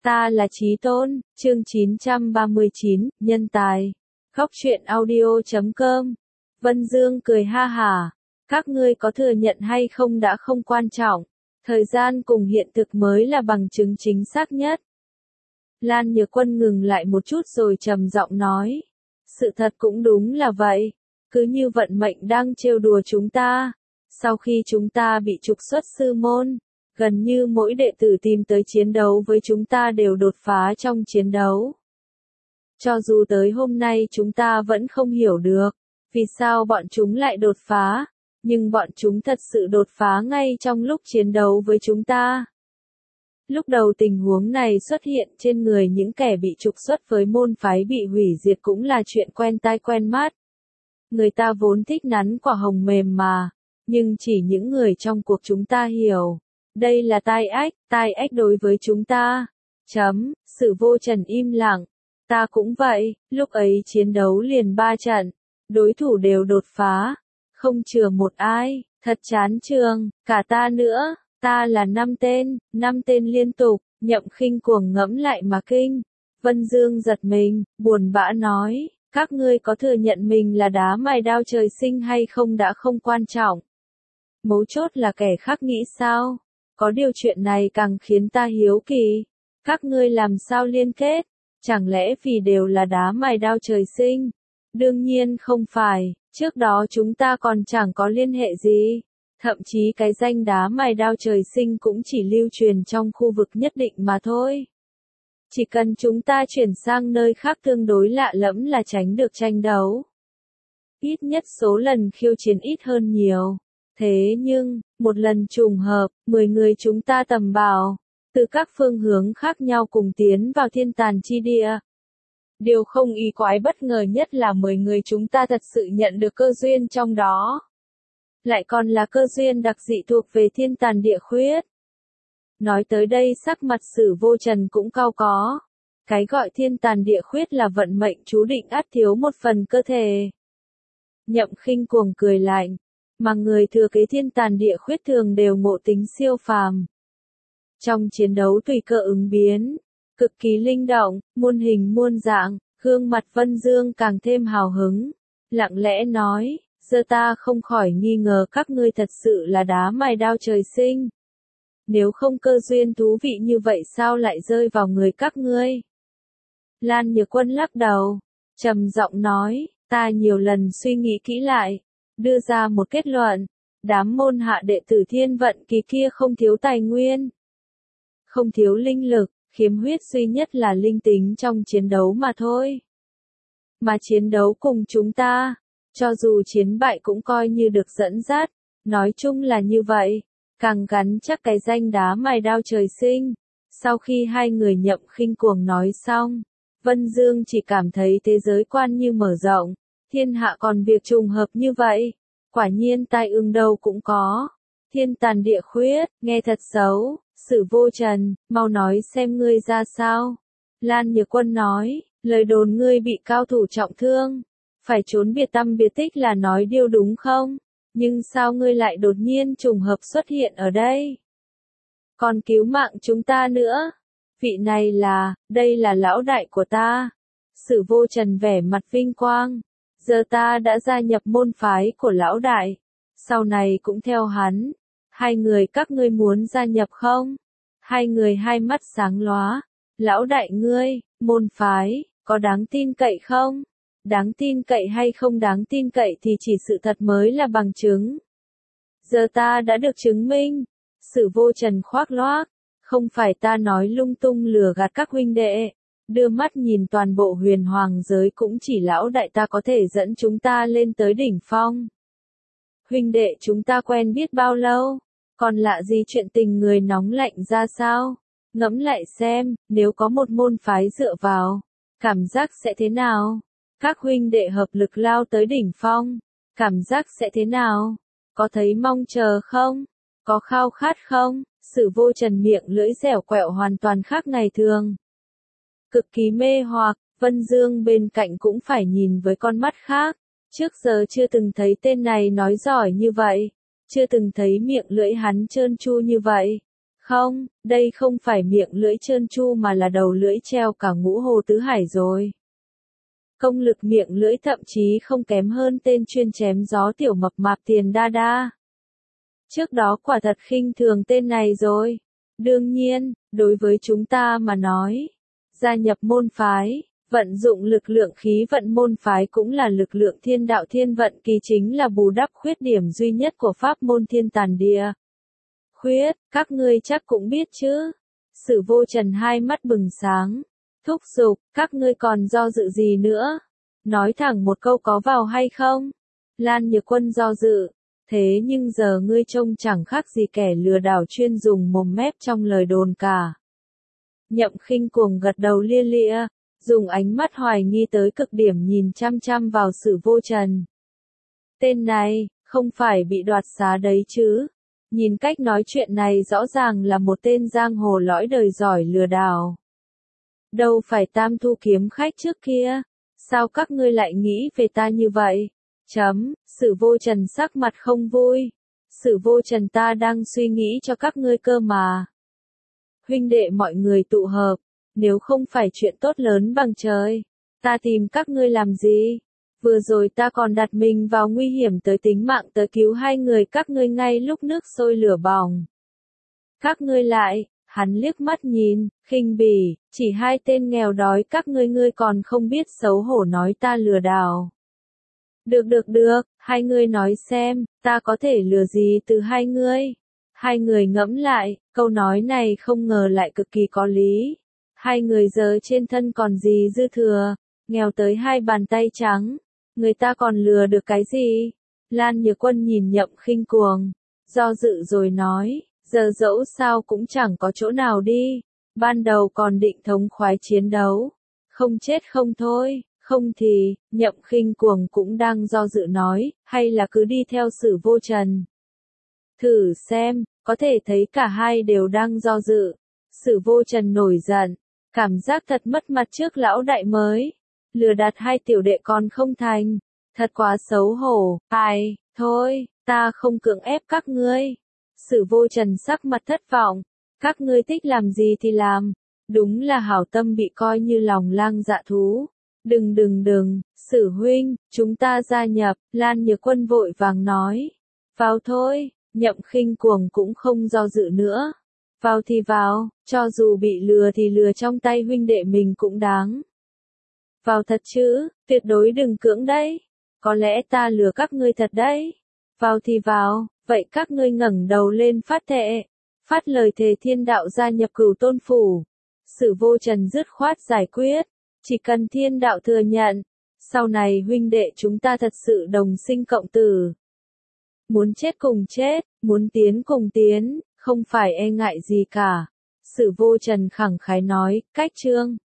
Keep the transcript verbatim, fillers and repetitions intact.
Ta là Chí Tôn, chương chín trăm ba mươi chín, nhân tài. Góc truyện audio chấm com. Vân Dương cười ha hả. Các ngươi có thừa nhận hay không đã không quan trọng. Thời gian cùng hiện thực mới là bằng chứng chính xác nhất. Lan Nhược Quân ngừng lại một chút rồi trầm giọng nói. Sự thật cũng đúng là vậy. Cứ như vận mệnh đang trêu đùa chúng ta. Sau khi chúng ta bị trục xuất sư môn, gần như mỗi đệ tử tìm tới chiến đấu với chúng ta đều đột phá trong chiến đấu. Cho dù tới hôm nay chúng ta vẫn không hiểu được, vì sao bọn chúng lại đột phá, nhưng bọn chúng thật sự đột phá ngay trong lúc chiến đấu với chúng ta. Lúc đầu tình huống này xuất hiện trên người những kẻ bị trục xuất với môn phái bị hủy diệt cũng là chuyện quen tai quen mắt. Người ta vốn thích nắn quả hồng mềm mà, nhưng chỉ những người trong cuộc chúng ta hiểu. Đây là tai ách, tai ách đối với chúng ta. Chấm, Sử Vô Trần im lặng. Ta cũng vậy, lúc ấy chiến đấu liền ba trận. Đối thủ đều đột phá. Không chừa một ai, thật chán trường, cả ta nữa. Ta là năm tên, năm tên liên tục, Nhậm Khinh cuồng ngẫm lại mà kinh. Vân Dương giật mình, buồn bã nói, các ngươi có thừa nhận mình là đá mài đao trời sinh hay không đã không quan trọng. Mấu chốt là kẻ khác nghĩ sao? Có điều chuyện này càng khiến ta hiếu kỳ. Các ngươi làm sao liên kết? Chẳng lẽ vì đều là đá mài đao trời sinh? Đương nhiên không phải, trước đó chúng ta còn chẳng có liên hệ gì. Thậm chí cái danh đá mài đao trời sinh cũng chỉ lưu truyền trong khu vực nhất định mà thôi. Chỉ cần chúng ta chuyển sang nơi khác tương đối lạ lẫm là tránh được tranh đấu. Ít nhất số lần khiêu chiến ít hơn nhiều. Thế nhưng, một lần trùng hợp, mười người chúng ta tầm bảo, từ các phương hướng khác nhau cùng tiến vào thiên tàn chi địa. Điều không ý quái bất ngờ nhất là mười người chúng ta thật sự nhận được cơ duyên trong đó. Lại còn là cơ duyên đặc dị thuộc về thiên tàn địa khuyết. Nói tới đây sắc mặt Sử Vô Trần cũng cau có. Cái gọi thiên tàn địa khuyết là vận mệnh chú định ắt thiếu một phần cơ thể. Nhậm Khinh cuồng cười lạnh. Mà người thừa kế thiên tàn địa khuyết thường đều ngộ tính siêu phàm. Trong chiến đấu tùy cơ ứng biến, cực kỳ linh động, muôn hình muôn dạng, gương mặt Vân Dương càng thêm hào hứng. Lặng lẽ nói, giờ ta không khỏi nghi ngờ các ngươi thật sự là đá mài đao trời sinh. Nếu không cơ duyên thú vị như vậy sao lại rơi vào người các ngươi? Lan Nhược Quân lắc đầu, trầm giọng nói, ta nhiều lần suy nghĩ kỹ lại. Đưa ra một kết luận, đám môn hạ đệ tử thiên vận kỳ kia không thiếu tài nguyên, không thiếu linh lực, khiếm khuyết duy nhất là linh tính trong chiến đấu mà thôi. Mà chiến đấu cùng chúng ta, cho dù chiến bại cũng coi như được dẫn dắt, nói chung là như vậy, càng gắn chắc cái danh đá mài đao trời sinh. Sau khi hai người Nhậm Khinh cuồng nói xong, Vân Dương chỉ cảm thấy thế giới quan như mở rộng. Thiên hạ còn việc trùng hợp như vậy, quả nhiên tai ương đâu cũng có. Thiên tàn địa khuyết, nghe thật xấu. Sử Vô Trần, mau nói xem ngươi ra sao. Lan Nhược Quân nói, lời đồn ngươi bị cao thủ trọng thương, phải trốn biệt tăm biệt tích là nói điều đúng không? Nhưng sao ngươi lại đột nhiên trùng hợp xuất hiện ở đây? Còn cứu mạng chúng ta nữa. Vị này là, đây là lão đại của ta. Sử Vô Trần vẻ mặt vinh quang. Giờ ta đã gia nhập môn phái của lão đại, sau này cũng theo hắn. Hai người các ngươi muốn gia nhập không? Hai người hai mắt sáng lóa. Lão đại ngươi, môn phái, có đáng tin cậy không? Đáng tin cậy hay không đáng tin cậy thì chỉ sự thật mới là bằng chứng. Giờ ta đã được chứng minh. Sử Vô Trần khoác loác, không phải ta nói lung tung lừa gạt các huynh đệ. Đưa mắt nhìn toàn bộ huyền hoàng giới cũng chỉ lão đại ta có thể dẫn chúng ta lên tới đỉnh phong. Huynh đệ chúng ta quen biết bao lâu, còn lạ gì chuyện tình người nóng lạnh ra sao? Ngẫm lại xem, nếu có một môn phái dựa vào, cảm giác sẽ thế nào? Các huynh đệ hợp lực lao tới đỉnh phong, cảm giác sẽ thế nào? Có thấy mong chờ không? Có khao khát không? Sử Vô Trần miệng lưỡi dẻo quẹo hoàn toàn khác ngày thường. Cực kỳ mê hoặc, Vân Dương bên cạnh cũng phải nhìn với con mắt khác. Trước giờ chưa từng thấy tên này nói giỏi như vậy, chưa từng thấy miệng lưỡi hắn trơn tru như vậy. Không, đây không phải miệng lưỡi trơn tru mà là đầu lưỡi treo cả ngũ hồ tứ hải rồi. Công lực miệng lưỡi thậm chí không kém hơn tên chuyên chém gió tiểu mập mạp Tiền Đa Đa. Trước đó quả thật khinh thường tên này rồi. Đương nhiên, đối với chúng ta mà nói, gia nhập môn phái, vận dụng lực lượng khí vận môn phái cũng là lực lượng thiên đạo thiên vận kỳ, chính là bù đắp khuyết điểm duy nhất của pháp môn thiên tàn địa. Khuyết, các ngươi chắc cũng biết chứ. Sử Vô Trần hai mắt bừng sáng, thúc giục, các ngươi còn do dự gì nữa? Nói thẳng một câu có vào hay không? Lan Nhược Quân do dự, thế nhưng giờ ngươi trông chẳng khác gì kẻ lừa đảo chuyên dùng mồm mép trong lời đồn cả. Nhậm Khinh Cuồng gật đầu lia lịa, dùng ánh mắt hoài nghi tới cực điểm nhìn chăm chăm vào Sử Vô Trần. Tên này, không phải bị đoạt xá đấy chứ? Nhìn cách nói chuyện này rõ ràng là một tên giang hồ lõi đời giỏi lừa đảo. Đâu phải Tam Thu kiếm khách trước kia, sao các ngươi lại nghĩ về ta như vậy? Chấm, Sử Vô Trần sắc mặt không vui. Sử Vô Trần, ta đang suy nghĩ cho các ngươi cơ mà. Huynh đệ mọi người tụ hợp, nếu không phải chuyện tốt lớn bằng trời, ta tìm các ngươi làm gì? Vừa rồi ta còn đặt mình vào nguy hiểm tới tính mạng tới cứu hai người các ngươi ngay lúc nước sôi lửa bỏng. Các ngươi lại, hắn liếc mắt nhìn, khinh bỉ, chỉ hai tên nghèo đói các ngươi ngươi còn không biết xấu hổ nói ta lừa đảo. Được được được, hai ngươi nói xem, ta có thể lừa gì từ hai ngươi? Hai người ngẫm lại, câu nói này không ngờ lại cực kỳ có lý. Hai người giờ trên thân còn gì dư thừa, nghèo tới hai bàn tay trắng, người ta còn lừa được cái gì? Lan Nhược Quân nhìn Nhậm Khinh Cuồng, do dự rồi nói, giờ dẫu sao cũng chẳng có chỗ nào đi, ban đầu còn định thống khoái chiến đấu, không chết không thôi, không thì, Nhậm Khinh Cuồng cũng đang do dự nói, hay là cứ đi theo Sử Vô Trần. Thử xem, có thể thấy cả hai đều đang do dự. Sử Vô Trần nổi giận, cảm giác thật mất mặt trước lão đại mới. Lừa đặt hai tiểu đệ còn không thành, thật quá xấu hổ. Ai, thôi, ta không cưỡng ép các ngươi. Sử Vô Trần sắc mặt thất vọng, các ngươi thích làm gì thì làm, đúng là hảo tâm bị coi như lòng lang dạ thú. Đừng đừng đừng, Sử huynh, chúng ta gia nhập. Lan Nhược Quân vội vàng nói, vào thôi. Nhậm Khinh Cuồng cũng không do dự nữa, vào thì vào, cho dù bị lừa thì lừa trong tay huynh đệ mình cũng đáng. Vào thật chứ, tuyệt đối đừng cưỡng đấy, có lẽ ta lừa các ngươi thật đấy. Vào thì vào, vậy các ngươi ngẩng đầu lên phát thệ, phát lời thề thiên đạo gia nhập Cửu Tôn Phủ. Sử Vô Trần dứt khoát giải quyết, chỉ cần thiên đạo thừa nhận, sau này huynh đệ chúng ta thật sự đồng sinh cộng tử. Muốn chết cùng chết, muốn tiến cùng tiến, không phải e ngại gì cả. Sử Vô Trần khẳng khái nói, cách chương.